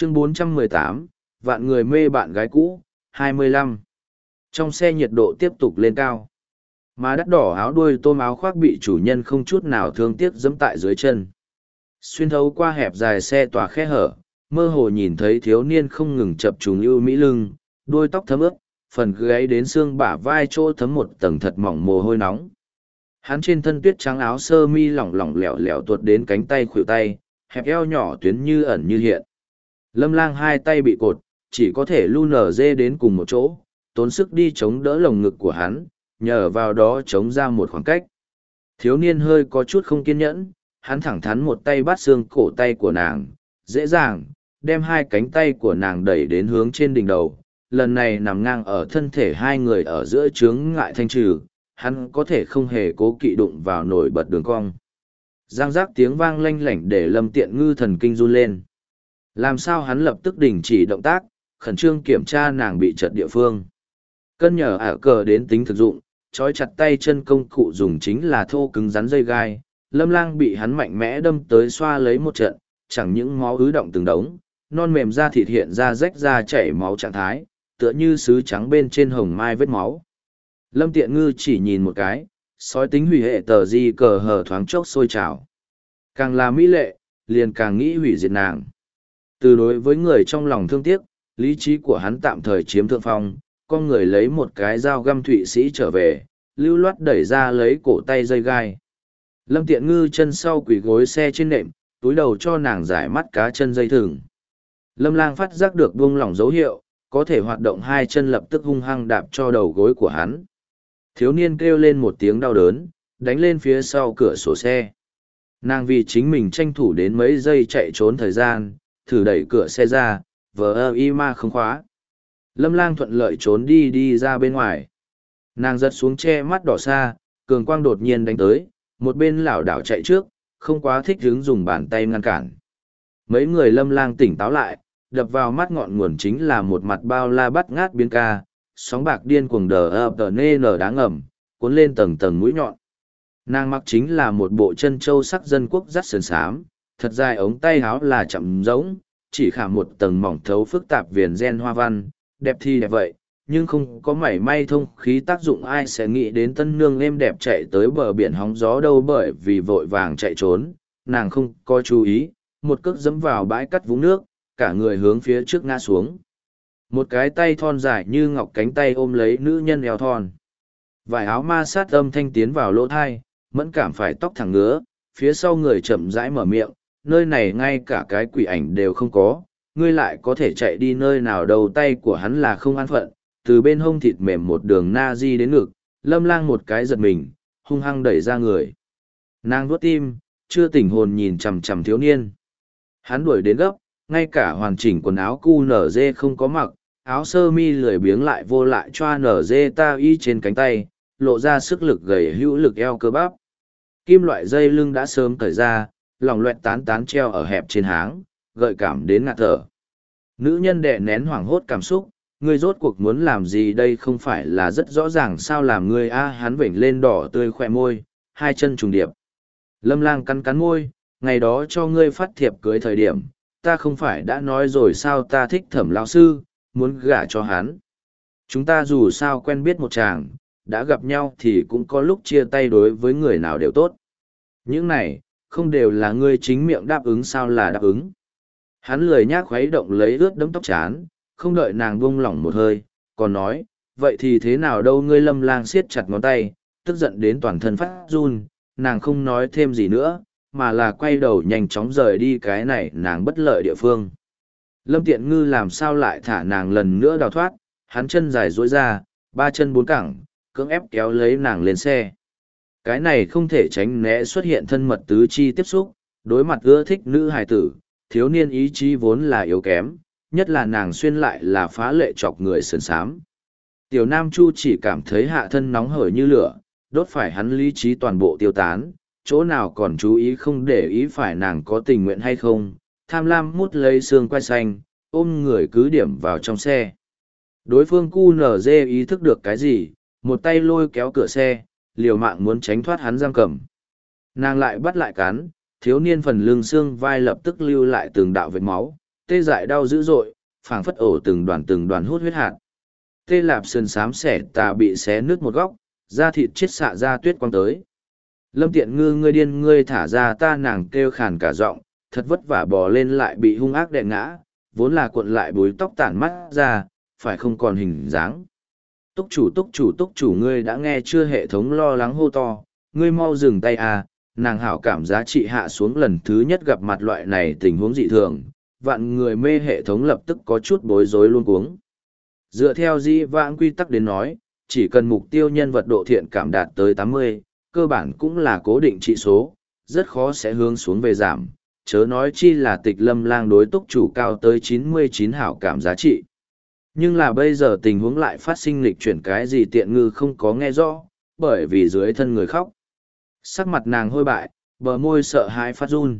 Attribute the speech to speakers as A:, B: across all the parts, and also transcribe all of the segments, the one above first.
A: Chương 418, vạn người mê bạn gái cũ, 25. Trong xe nhiệt độ tiếp tục lên cao. Mà đắt đỏ áo đuôi tôm áo khoác bị chủ nhân không chút nào thương tiếc giẫm tại dưới chân. Xuyên thấu qua hẹp dài xe tỏa khe hở, mơ hồ nhìn thấy thiếu niên không ngừng chập trùng ưu mỹ lưng, đuôi tóc thấm ướt, phần gáy đến xương bả vai chỗ thấm một tầng thật mỏng mồ hôi nóng. Hắn trên thân tuyết trắng áo sơ mi lỏng lỏng lẻo lẻo tuột đến cánh tay khuỷu tay, hẹp eo nhỏ tuyến như ẩn như hiện. Lâm Lang hai tay bị cột, chỉ có thể lu nở dê đến cùng một chỗ, tốn sức đi chống đỡ lồng ngực của hắn, nhờ vào đó chống ra một khoảng cách. Thiếu niên hơi có chút không kiên nhẫn, hắn thẳng thắn một tay bắt xương cổ tay của nàng, dễ dàng, đem hai cánh tay của nàng đẩy đến hướng trên đỉnh đầu. Lần này nằm ngang ở thân thể hai người ở giữa chướng ngại thanh trừ, hắn có thể không hề cố kỵ đụng vào nổi bật đường cong. Giang giác tiếng vang lanh lảnh để Lâm Tiện Ngư thần kinh run lên. Làm sao hắn lập tức đình chỉ động tác, khẩn trương kiểm tra nàng bị trật địa phương. Cân nhờ ả cờ đến tính thực dụng, trói chặt tay chân công cụ dùng chính là thô cứng rắn dây gai. Lâm Lang bị hắn mạnh mẽ đâm tới xoa lấy một trận, chẳng những máu ứ động từng đống, non mềm da thịt hiện ra rách ra chảy máu trạng thái, tựa như sứ trắng bên trên hồng mai vết máu. Lâm Tiện Ngư chỉ nhìn một cái, sói tính hủy hệ tờ di cờ hờ thoáng chốc sôi trào. Càng là mỹ lệ, liền càng nghĩ hủy diệt nàng. Từ đối với người trong lòng thương tiếc, lý trí của hắn tạm thời chiếm thượng phong, con người lấy một cái dao găm Thụy Sĩ trở về, lưu loát đẩy ra lấy cổ tay dây gai. Lâm Tiện Ngư chân sau quỳ gối xe trên nệm, túi đầu cho nàng giải mắt cá chân dây thừng. Lâm Lang phát giác được buông lỏng dấu hiệu, có thể hoạt động hai chân lập tức hung hăng đạp cho đầu gối của hắn. Thiếu niên kêu lên một tiếng đau đớn, đánh lên phía sau cửa sổ xe. Nàng vì chính mình tranh thủ đến mấy giây chạy trốn thời gian, thử đẩy cửa xe ra, vờ y ma không khóa. Lâm Lang thuận lợi trốn đi ra bên ngoài. Nàng giật xuống che mắt đỏ xa, cường quang đột nhiên đánh tới, một bên lảo đảo chạy trước, không quá thích hứng dùng bàn tay ngăn cản. Mấy người Lâm Lang tỉnh táo lại, đập vào mắt ngọn nguồn chính là một mặt bao la bắt ngát biến ca, sóng bạc điên cuồng đờ ập tờ nê nở đá ngầm, cuốn lên tầng tầng mũi nhọn. Nàng mặc chính là một bộ chân châu sắc dân quốc dắt sườn xám, thật dài ống tay áo là chậm rỗng, chỉ khả một tầng mỏng thấu phức tạp viền gen hoa văn, đẹp thì đẹp vậy, nhưng không có mảy may thông khí tác dụng. Ai sẽ nghĩ đến tân nương êm đẹp chạy tới bờ biển hóng gió đâu, bởi vì vội vàng chạy trốn, nàng không có chú ý, một cước dẫm vào bãi cắt vũng nước, cả người hướng phía trước ngã xuống. Một cái tay thon dài như ngọc cánh tay ôm lấy nữ nhân eo thon. Vải áo ma sát âm thanh tiến vào lỗ thai, mẫn cảm phải tóc thẳng ngứa, phía sau người chậm rãi mở miệng, nơi này ngay cả cái quỷ ảnh đều không có, ngươi lại có thể chạy đi nơi nào đâu. Tay của hắn là không an phận, từ bên hông thịt mềm một đường na di đến ngực, Lâm Lang một cái giật mình, hung hăng đẩy ra người. Nàng vuốt tim, chưa tỉnh hồn nhìn chằm chằm thiếu niên. Hắn đuổi đến gấp, ngay cả hoàn chỉnh quần áo cu nở dê không có mặc, áo sơ mi lười biếng lại vô lại choa nở dê ta y trên cánh tay, lộ ra sức lực gầy hữu lực eo cơ bắp. Kim loại dây lưng đã sớm cởi ra, lòng loẹt tán tán treo ở hẹp trên háng, gợi cảm đến ngạt thở. Nữ nhân đè nén hoảng hốt cảm xúc, ngươi rốt cuộc muốn làm gì đây, không phải là rất rõ ràng sao làm ngươi a. Hắn vểnh lên đỏ tươi khỏe môi, hai chân trùng điệp. Lâm Lang cắn cắn môi, ngày đó cho ngươi phát thiệp cưới thời điểm, ta không phải đã nói rồi sao ta thích Thẩm lão sư, muốn gả cho hắn. Chúng ta dù sao quen biết một chàng, đã gặp nhau thì cũng có lúc chia tay, đối với người nào đều tốt. Những này, không đều là ngươi chính miệng đáp ứng sao là đáp ứng. Hắn lười nhác khuấy động lấy ướt đẫm tóc chán, không đợi nàng buông lỏng một hơi, còn nói, vậy thì thế nào đâu. Ngươi Lâm Lang siết chặt ngón tay, tức giận đến toàn thân phát run, nàng không nói thêm gì nữa, mà là quay đầu nhanh chóng rời đi cái này nàng bất lợi địa phương. Lâm Tiện Ngư làm sao lại thả nàng lần nữa đào thoát, hắn chân dài duỗi ra, ba chân bốn cẳng, cưỡng ép kéo lấy nàng lên xe. Cái này không thể tránh né xuất hiện thân mật tứ chi tiếp xúc, đối mặt ưa thích nữ hài tử, thiếu niên ý chí vốn là yếu kém, nhất là nàng xuyên lại là phá lệ chọc người sườn sám. Tiểu Nam Chu chỉ cảm thấy hạ thân nóng hởi như lửa, đốt phải hắn lý trí toàn bộ tiêu tán, chỗ nào còn chú ý không để ý phải nàng có tình nguyện hay không, tham lam mút lấy xương quai xanh, ôm người cứ điểm vào trong xe. Đối phương cu nở dê ý thức được cái gì, một tay lôi kéo cửa xe, liều mạng muốn tránh thoát hắn giam cầm. Nàng lại bắt lại cắn, thiếu niên phần lưng xương vai lập tức lưu lại từng đạo vết máu, tê dại đau dữ dội, phảng phất ổ từng đoàn hút huyết hạt. Tê lạp sườn xám xẻ tà bị xé nứt một góc, da thịt chết xạ ra tuyết quang tới. Lâm Tiện Ngư, ngươi điên, ngươi thả ra ta, nàng kêu khàn cả giọng, thật vất vả bò lên lại bị hung ác đè ngã, vốn là cuộn lại búi tóc tản mắt ra, phải không còn hình dáng. Túc chủ, ngươi đã nghe chưa? Hệ thống lo lắng hô to, ngươi mau dừng tay à, nàng hảo cảm giá trị hạ xuống lần thứ nhất gặp mặt loại này tình huống dị thường, vạn người mê hệ thống lập tức có chút bối rối luôn cuống. Dựa theo dĩ vãng quy tắc đến nói, chỉ cần mục tiêu nhân vật độ thiện cảm đạt tới 80, cơ bản cũng là cố định trị số, rất khó sẽ hướng xuống về giảm, chớ nói chi là Tịch Lâm Lang đối túc chủ cao tới 99 hảo cảm giá trị. Nhưng là bây giờ tình huống lại phát sinh lịch chuyển, cái gì Tiện Ngư không có nghe rõ, bởi vì dưới thân người khóc. Sắc mặt nàng hôi bại, bờ môi sợ hãi phát run.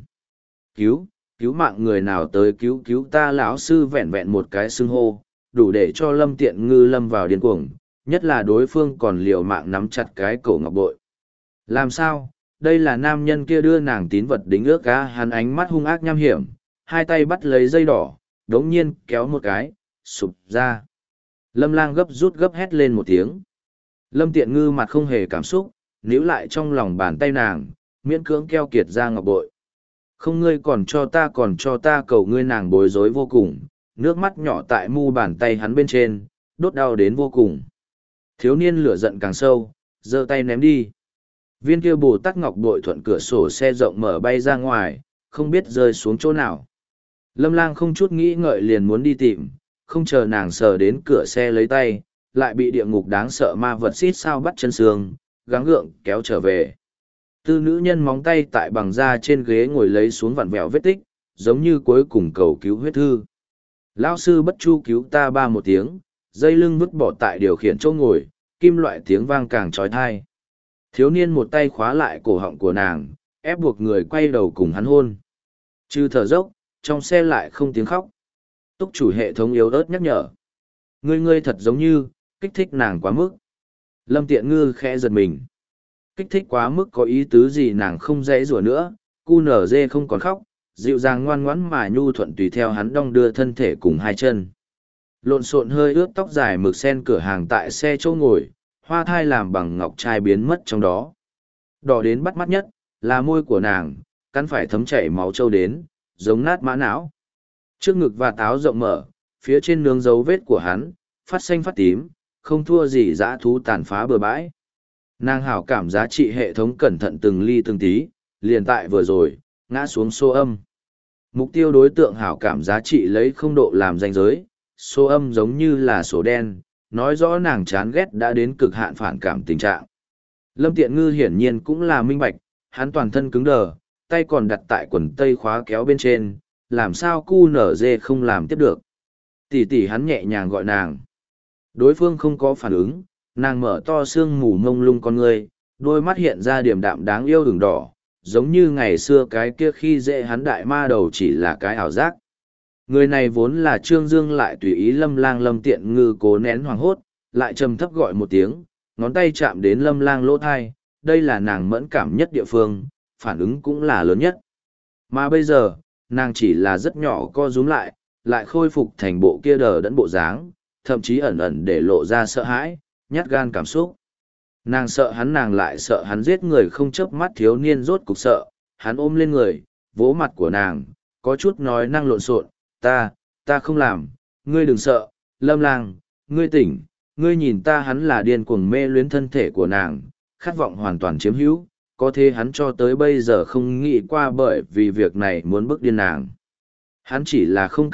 A: Cứu mạng, người nào tới cứu ta? Lão sư vẹn vẹn một cái xưng hô, đủ để cho Lâm Tiện Ngư lâm vào điên cuồng, nhất là đối phương còn liều mạng nắm chặt cái cổ ngọc bội. Làm sao? Đây là nam nhân kia đưa nàng tín vật đính ước á? Hắn ánh mắt hung ác nham hiểm, hai tay bắt lấy dây đỏ, đống nhiên kéo một cái, sụp ra. Lâm Lang rút gấp hét lên một tiếng. Lâm Tiện Ngư mặt không hề cảm xúc, níu lại trong lòng bàn tay nàng, miễn cưỡng keo kiệt ra ngọc bội. Không, ngươi còn cho ta, cầu ngươi. Nàng bối rối vô cùng, nước mắt nhỏ tại mu bàn tay hắn bên trên, đốt đau đến vô cùng. Thiếu niên lửa giận càng sâu, giơ tay ném đi. Viên kia Bồ Tát ngọc bội thuận cửa sổ xe rộng mở bay ra ngoài, không biết rơi xuống chỗ nào. Lâm Lang không chút nghĩ ngợi liền muốn đi tìm, không chờ nàng sờ đến cửa xe lấy tay, lại bị địa ngục đáng sợ ma vật xít sao bắt chân xương, gắng gượng kéo trở về. Tư nữ nhân móng tay tại bằng da trên ghế ngồi lấy xuống vặn vẹo vết tích, giống như cuối cùng cầu cứu huyết thư. Lão sư bất chu, cứu ta! Ba một tiếng, dây lưng vứt bỏ tại điều khiển chỗ ngồi, kim loại tiếng vang càng trói thai. Thiếu niên một tay khóa lại cổ họng của nàng, ép buộc người quay đầu cùng hắn hôn. Trừ thở dốc, trong xe lại không tiếng khóc. Túc chủ, hệ thống yếu ớt nhắc nhở. Ngươi thật giống như, kích thích nàng quá mức. Lâm Tiện Ngư khẽ giật mình. Kích thích quá mức có ý tứ gì? Nàng không dễ rủa nữa, cu nở dê không còn khóc, dịu dàng ngoan ngoãn mà nhu thuận tùy theo hắn đong đưa thân thể cùng hai chân. Lộn xộn hơi ướt tóc dài mực sen cửa hàng tại xe chỗ ngồi, hoa thai làm bằng ngọc trai biến mất trong đó. Đỏ đến bắt mắt nhất, là môi của nàng, cắn phải thấm chảy máu trâu đến, giống nát mã não. Trước ngực và táo rộng mở, phía trên nướng dấu vết của hắn, phát xanh phát tím, không thua gì dã thú tàn phá bừa bãi. Nàng hảo cảm giá trị hệ thống cẩn thận từng ly từng tí, liền tại vừa rồi, ngã xuống số âm. Mục tiêu đối tượng hảo cảm giá trị lấy 0 độ làm ranh giới, số âm giống như là số đen, nói rõ nàng chán ghét đã đến cực hạn phản cảm tình trạng. Lâm Tiện Ngư hiển nhiên cũng là minh bạch, hắn toàn thân cứng đờ, tay còn đặt tại quần tây khóa kéo bên trên, làm sao cu nở dê không làm tiếp được. Tỷ, hắn nhẹ nhàng gọi nàng. Đối phương không có phản ứng, nàng mở to sương mù mông lung con ngươi, đôi mắt hiện ra điểm đạm đáng yêu ửng đỏ, giống như ngày xưa cái kia khi dễ hắn đại ma đầu chỉ là cái ảo giác. Người này vốn là Trương Dương, lại tùy ý Lâm Lang. Lâm Tiện Ngư cố nén hoảng hốt, lại trầm thấp gọi một tiếng, ngón tay chạm đến Lâm Lang lỗ thai, đây là nàng mẫn cảm nhất địa phương, phản ứng cũng là lớn nhất. Mà bây giờ, nàng chỉ là rất nhỏ co rúm lại khôi phục thành bộ kia đờ đẫn bộ dáng, thậm chí ẩn ẩn để lộ ra sợ hãi, nhát gan cảm xúc. Nàng sợ hắn, nàng lại sợ hắn giết người không chớp mắt. Thiếu niên rốt cục sợ, hắn ôm lên người, vỗ mặt của nàng, có chút nói năng lộn xộn, ta không làm, ngươi đừng sợ, Lâm Lang, ngươi tỉnh, ngươi nhìn ta. Hắn là điên cuồng mê luyến thân thể của nàng, khát vọng hoàn toàn chiếm hữu, có thế hắn cho tới bây giờ không nghĩ qua bởi vì việc này muốn bức điên nàng. Hắn chỉ là không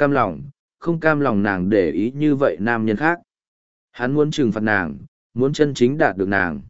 A: cam lòng nàng để ý như vậy nam nhân khác. Hắn muốn trừng phạt nàng, muốn chân chính đạt được nàng.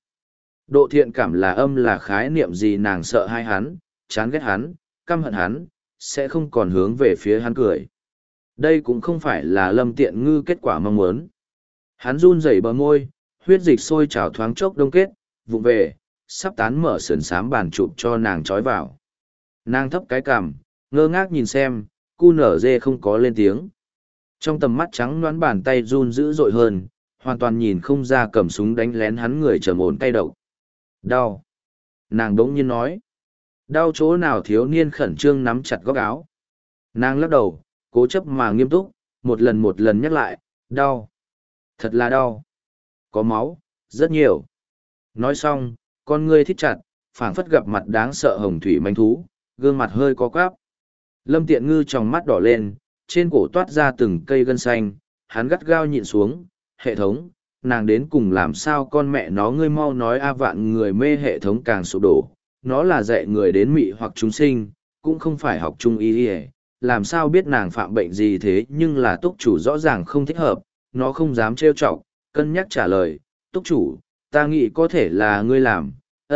A: Độ thiện cảm là âm là khái niệm gì? Nàng sợ hai hắn, chán ghét hắn, căm hận hắn, sẽ không còn hướng về phía hắn cười. Đây cũng không phải là Lâm Tiện Ngư kết quả mong muốn. Hắn run rẩy bờ môi, huyết dịch sôi trào thoáng chốc đông kết, vụng về, sắp tán mở sườn xám bàn chụp cho nàng trói vào. Nàng thấp cái cằm, ngơ ngác nhìn xem, cu nở dê không có lên tiếng. Trong tầm mắt trắng nõn bàn tay run dữ dội hơn, hoàn toàn nhìn không ra cầm súng đánh lén hắn người trầm ổn cay độc. Đau. Nàng đống nhiên nói. Đau chỗ nào? Thiếu niên khẩn trương nắm chặt góc áo. Nàng lắc đầu, cố chấp mà nghiêm túc, một lần nhắc lại, đau. Thật là đau. Có máu, rất nhiều. Nói xong, con ngươi thít chặt, phảng phất gặp mặt đáng sợ hồng thủy manh thú, gương mặt hơi có quáp. Lâm Tiện Ngư tròng mắt đỏ lên, trên cổ toát ra từng cây gân xanh, hắn gắt gao nhịn xuống, hệ thống, nàng đến cùng làm sao con mẹ nó ngươi mau nói a vạn người mê hệ thống càng sụp đổ, nó là dạy người đến mị hoặc chúng sinh, cũng không phải học trung y y, làm sao biết nàng phạm bệnh gì thế nhưng là túc chủ rõ ràng không thích hợp, nó không dám trêu chọc, cân nhắc trả lời, túc chủ, ta nghĩ có thể là ngươi làm,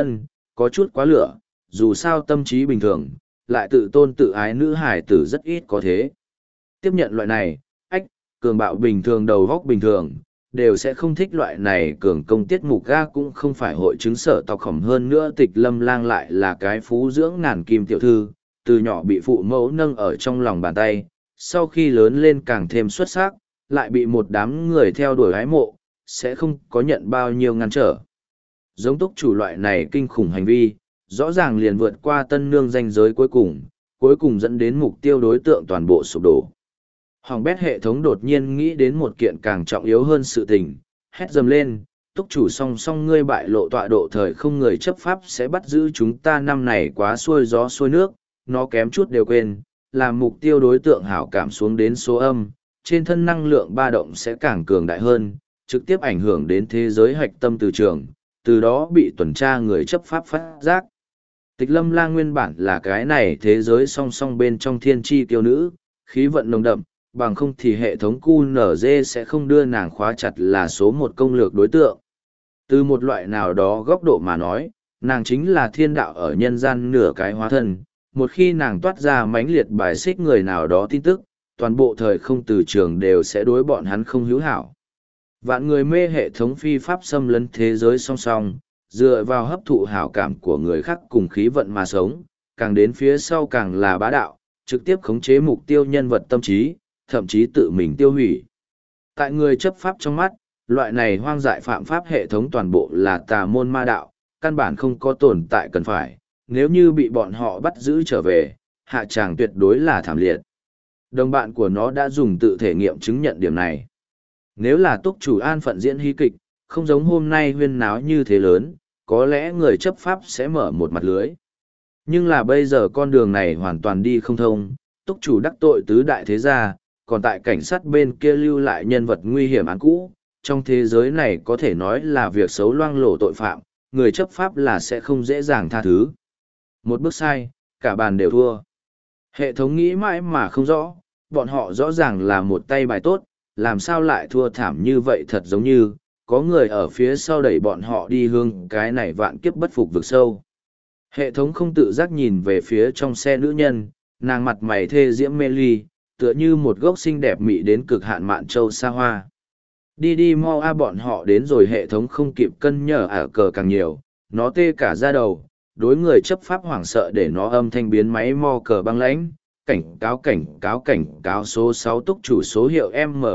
A: có chút quá lửa, dù sao tâm trí bình thường, lại tự tôn tự ái nữ hải tử rất ít có thế. Tiếp nhận loại này, cường bạo bình thường đầu góc bình thường, đều sẽ không thích loại này cường công tiết mục ga cũng không phải hội chứng sở tộc khổng hơn nữa Tịch Lâm Lang lại là cái phú dưỡng ngàn kim tiểu thư, từ nhỏ bị phụ mẫu nâng ở trong lòng bàn tay, sau khi lớn lên càng thêm xuất sắc, lại bị một đám người theo đuổi hái mộ, sẽ không có nhận bao nhiêu ngăn trở. Giống túc chủ loại này kinh khủng hành vi, rõ ràng liền vượt qua tân nương ranh giới cuối cùng dẫn đến mục tiêu đối tượng toàn bộ sụp đổ. Hoàng bét hệ thống đột nhiên nghĩ đến một kiện càng trọng yếu hơn sự tình, hét dầm lên, túc chủ song song ngươi bại lộ tọa độ thời không người chấp pháp sẽ bắt giữ chúng ta năm này quá xuôi gió xuôi nước, nó kém chút đều quên, làm mục tiêu đối tượng hảo cảm xuống đến số âm, trên thân năng lượng ba động sẽ càng cường đại hơn, trực tiếp ảnh hưởng đến thế giới hạch tâm từ trường, từ đó bị tuần tra người chấp pháp phát giác. Tịch Lâm Lang nguyên bản là cái này thế giới song song bên trong thiên tri tiêu nữ, khí vận nồng đậm, bằng không thì hệ thống QNZ sẽ không đưa nàng khóa chặt là số một công lược đối tượng. Từ một loại nào đó góc độ mà nói, nàng chính là thiên đạo ở nhân gian nửa cái hóa thân, một khi nàng toát ra mãnh liệt bài xích người nào đó tin tức, toàn bộ thời không từ trường đều sẽ đối bọn hắn không hữu hảo. Vạn người mê hệ thống phi pháp xâm lấn thế giới song song, dựa vào hấp thụ hảo cảm của người khác cùng khí vận mà sống, càng đến phía sau càng là bá đạo, trực tiếp khống chế mục tiêu nhân vật tâm trí, thậm chí tự mình tiêu hủy. Tại người chấp pháp trong mắt, loại này hoang dại phạm pháp hệ thống toàn bộ là tà môn ma đạo, căn bản không có tồn tại cần phải, nếu như bị bọn họ bắt giữ trở về, hạ tràng tuyệt đối là thảm liệt. Đồng bạn của nó đã dùng tự thể nghiệm chứng nhận điểm này. Nếu là túc chủ an phận diễn hí kịch, không giống hôm nay huyên náo như thế lớn, có lẽ người chấp pháp sẽ mở một mặt lưới. Nhưng là bây giờ con đường này hoàn toàn đi không thông, túc chủ đắc tội tứ đại thế gia, còn tại cảnh sát bên kia lưu lại nhân vật nguy hiểm án cũ, trong thế giới này có thể nói là việc xấu loang lổ tội phạm, người chấp pháp là sẽ không dễ dàng tha thứ. Một bước sai, cả bàn đều thua. Hệ thống nghĩ mãi mà không rõ, bọn họ rõ ràng là một tay bài tốt, làm sao lại thua thảm như vậy thật giống như, có người ở phía sau đẩy bọn họ đi hướng cái này vạn kiếp bất phục vực sâu. Hệ thống không tự giác nhìn về phía trong xe nữ nhân, nàng mặt mày thê diễm mê ly, tựa như một gốc xinh đẹp mị đến cực hạn mạn châu xa hoa. Đi mau a bọn họ đến rồi hệ thống không kịp cân nhở cờ càng nhiều, nó tê cả da đầu, đối người chấp pháp hoảng sợ để nó âm thanh biến máy mo cờ băng lãnh, cảnh cáo số 6 túc chủ số hiệu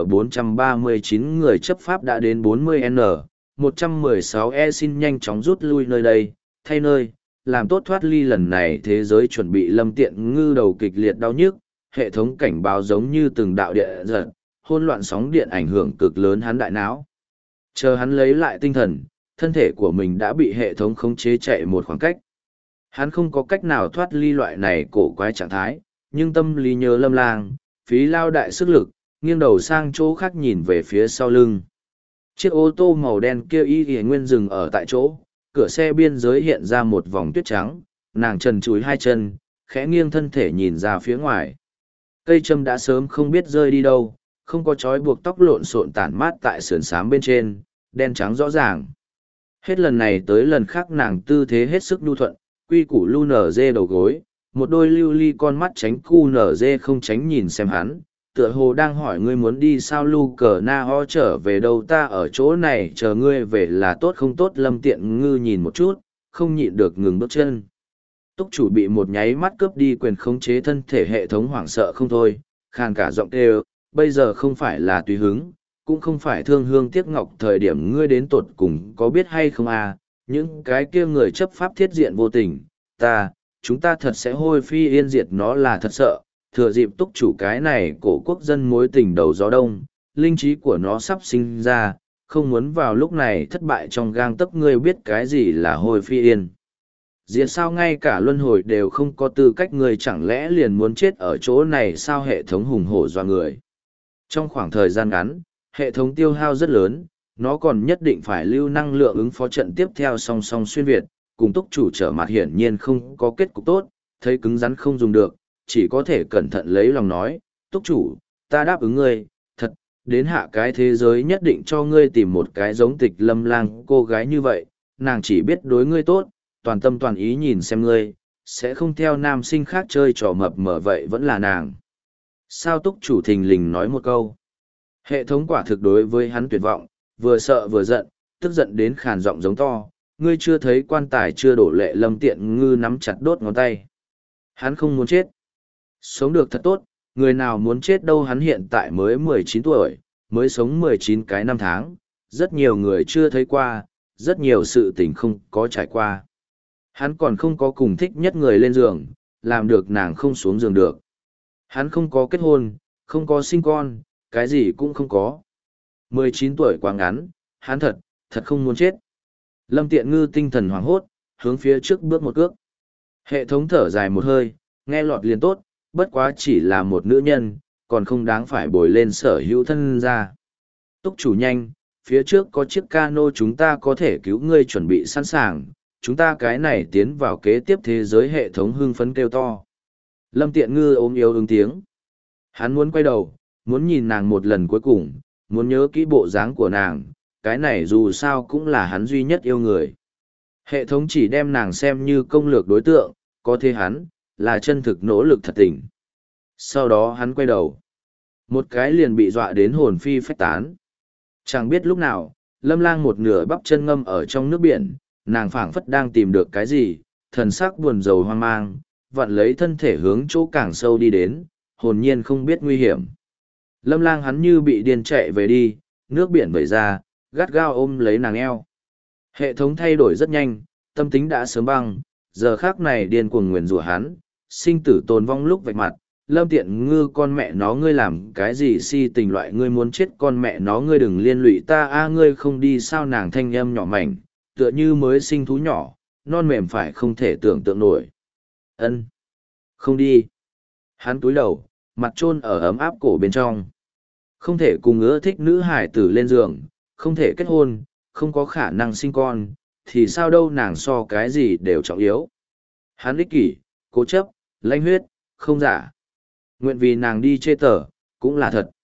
A: M439 người chấp pháp đã đến 40N, 116E xin nhanh chóng rút lui nơi đây, thay nơi, làm tốt thoát ly lần này thế giới chuẩn bị Lâm Tiện Ngư đầu kịch liệt đau nhức, hệ thống cảnh báo giống như từng đạo địa giật, hỗn loạn sóng điện ảnh hưởng cực lớn hắn đại não. Chờ hắn lấy lại tinh thần, thân thể của mình đã bị hệ thống khống chế chạy một khoảng cách. Hắn không có cách nào thoát ly loại này cổ quái trạng thái, nhưng tâm lý nhớ Lâm Lang, phí lao đại sức lực, nghiêng đầu sang chỗ khác nhìn về phía sau lưng. Chiếc ô tô màu đen kia y nguyên dừng ở tại chỗ, cửa xe biên giới hiện ra một vòng tuyết trắng, nàng trần chúi hai chân, khẽ nghiêng thân thể nhìn ra phía ngoài. Cây châm đã sớm không biết rơi đi đâu, không có trói buộc tóc lộn xộn tản mát tại sườn xám bên trên, đen trắng rõ ràng. Hết lần này tới lần khác nàng tư thế hết sức nhu thuận, quy củ lu nở dê đầu gối, một đôi lưu ly con mắt tránh cu nở dê không tránh nhìn xem hắn, tựa hồ đang hỏi ngươi muốn đi sao lu cờ na ho trở về đâu ta ở chỗ này chờ ngươi về là tốt không tốt. Lâm Tiện Ngư nhìn một chút, không nhịn được ngừng bước chân. Túc chủ bị một nháy mắt cướp đi quyền khống chế thân thể hệ thống hoảng sợ không thôi, khàn cả giọng kêu, bây giờ không phải là tùy hứng, cũng không phải thương hương tiếc ngọc thời điểm ngươi đến tột cùng có biết hay không à, những cái kia người chấp pháp thiết diện vô tình, chúng ta thật sẽ hôi phi yên diệt nó là thật sợ, thừa dịp túc chủ cái này cổ quốc dân mối tình đầu gió đông, linh trí của nó sắp sinh ra, không muốn vào lúc này thất bại trong gang tấc ngươi biết cái gì là hồi phi yên. Diện sao ngay cả luân hồi đều không có tư cách người chẳng lẽ liền muốn chết ở chỗ này sao hệ thống hùng hổ doa người. Trong khoảng thời gian ngắn, hệ thống tiêu hao rất lớn, nó còn nhất định phải lưu năng lượng ứng phó trận tiếp theo song song xuyên Việt, cùng túc chủ trở mặt hiển nhiên không có kết cục tốt, thấy cứng rắn không dùng được, chỉ có thể cẩn thận lấy lòng nói, túc chủ, ta đáp ứng ngươi, thật, đến hạ cái thế giới nhất định cho ngươi tìm một cái giống Tịch Lâm Lang cô gái như vậy, nàng chỉ biết đối ngươi tốt, toàn tâm toàn ý nhìn xem ngươi, sẽ không theo nam sinh khác chơi trò mập mờ vậy vẫn là nàng. Sao túc chủ thình lình nói một câu. Hệ thống quả thực đối với hắn tuyệt vọng, vừa sợ vừa giận, tức giận đến khàn giọng giống to, ngươi chưa thấy quan tài chưa đổ lệ Lâm Tiện Ngư nắm chặt đốt ngón tay. Hắn không muốn chết. Sống được thật tốt, người nào muốn chết đâu hắn hiện tại mới 19 tuổi, mới sống 19 cái năm tháng, rất nhiều người chưa thấy qua, rất nhiều sự tình không có trải qua. Hắn còn không có cùng thích nhất người lên giường, làm được nàng không xuống giường được. Hắn không có kết hôn, không có sinh con, cái gì cũng không có. 19 tuổi quá ngắn, hắn thật không muốn chết. Lâm Tiện Ngư tinh thần hoảng hốt, hướng phía trước bước một cước. Hệ thống thở dài một hơi, nghe lọt liền tốt, bất quá chỉ là một nữ nhân, còn không đáng phải bồi lên sở hữu thân ra. Túc chủ nhanh, phía trước có chiếc cano chúng ta có thể cứu ngươi chuẩn bị sẵn sàng, chúng ta cái này tiến vào kế tiếp thế giới hệ thống hưng phấn kêu to. Lâm Tiện Ngư ôm yếu ứng tiếng. Hắn muốn quay đầu, muốn nhìn nàng một lần cuối cùng, muốn nhớ kỹ bộ dáng của nàng, cái này dù sao cũng là hắn duy nhất yêu người. Hệ thống chỉ đem nàng xem như công lược đối tượng, có thế hắn, là chân thực nỗ lực thật tình. Sau đó hắn quay đầu. Một cái liền bị dọa đến hồn phi phách tán. Chẳng biết lúc nào, Lâm Lang một nửa bắp chân ngâm ở trong nước biển, nàng phảng phất đang tìm được cái gì, thần sắc buồn rầu hoang mang, vặn lấy thân thể hướng chỗ càng sâu đi đến, hồn nhiên không biết nguy hiểm. Lâm Lang hắn như bị điên chạy về đi, nước biển vẩy ra, gắt gao ôm lấy nàng eo. Hệ thống thay đổi rất nhanh, tâm tính đã sớm băng, giờ khác này điên cuồng nguyền rủa hắn, sinh tử tồn vong lúc vạch mặt. Lâm Tiện Ngư con mẹ nó ngươi làm cái gì si tình loại ngươi muốn chết con mẹ nó ngươi đừng liên lụy ta a ngươi không đi sao nàng thanh âm nhỏ mảnh, tựa như mới sinh thú nhỏ, non mềm phải không thể tưởng tượng nổi. Ân, không đi. Hắn túi đầu, mặt chôn ở ấm áp cổ bên trong. Không thể cùng ưa thích nữ hải tử lên giường, không thể kết hôn, không có khả năng sinh con, thì sao đâu nàng so cái gì đều trọng yếu. Hắn ích kỷ, cố chấp, lanh huyết, không giả. Nguyện vì nàng đi chê tở, cũng là thật.